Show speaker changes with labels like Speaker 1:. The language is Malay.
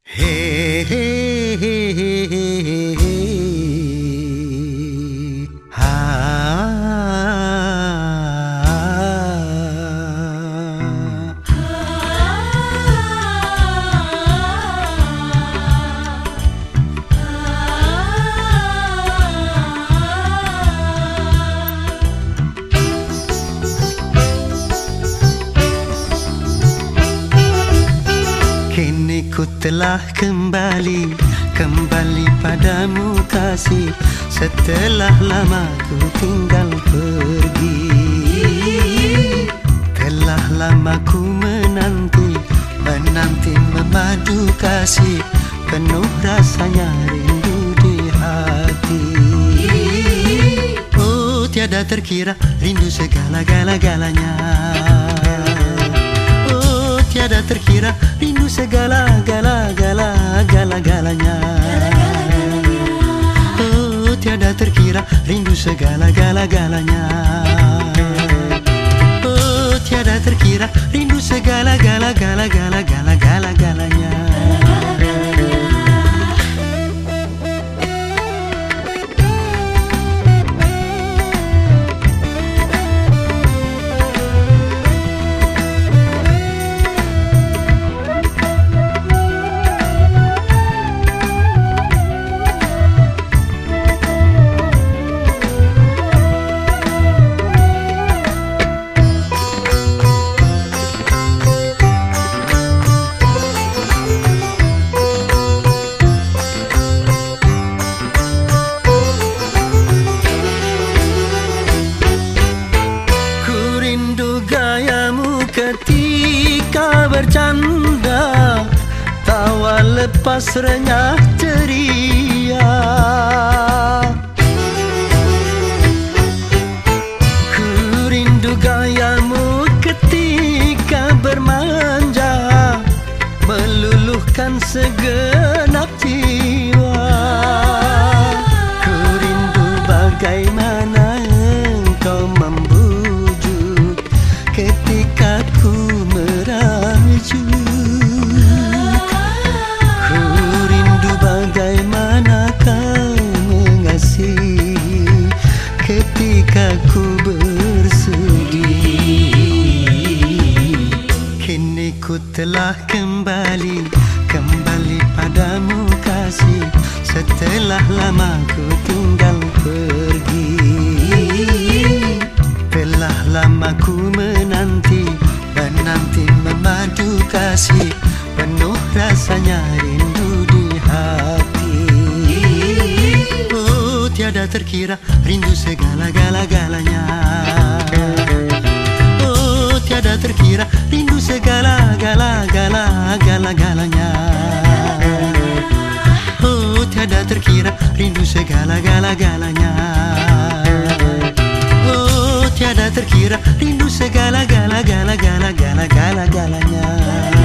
Speaker 1: Hey, hey, hey, hey, hey, hey. Kini ku telah kembali padamu kasih. Setelah lama ku tinggal pergi, telah lama ku menanti memadu kasih. Penuh rasanya rindu di hati. Oh, tiada terkira rindu segala-galanya. Tiada terkira rindu segala-galanya. Oh, tiada terkira rindu segala-galanya. Oh, tiada terkira rindu segala-galanya. Ketika bercanda, tawa lepas renyah ceria. Ku rindu gayamu ketika bermanja, meluluhkan segenap jiwa. Ku rindu bagaimana engkau membujuk ketika ku merajuk. Ku rindu bagaimana kau mengasihi ketika ku bersedih. Kini ku telah kembali padamu kasih. Setelah lama ku tinggal pergi, telah lama ku menanti memadu kasih. Penuh rasanya rindu di hati. Oh, tiada terkira rindu segala-galanya. Oh, tiada terkira rindu segala-galanya. Oh, tiada terkira rindu segala-galanya. Oh, tiada terkira rindu segala-galanya.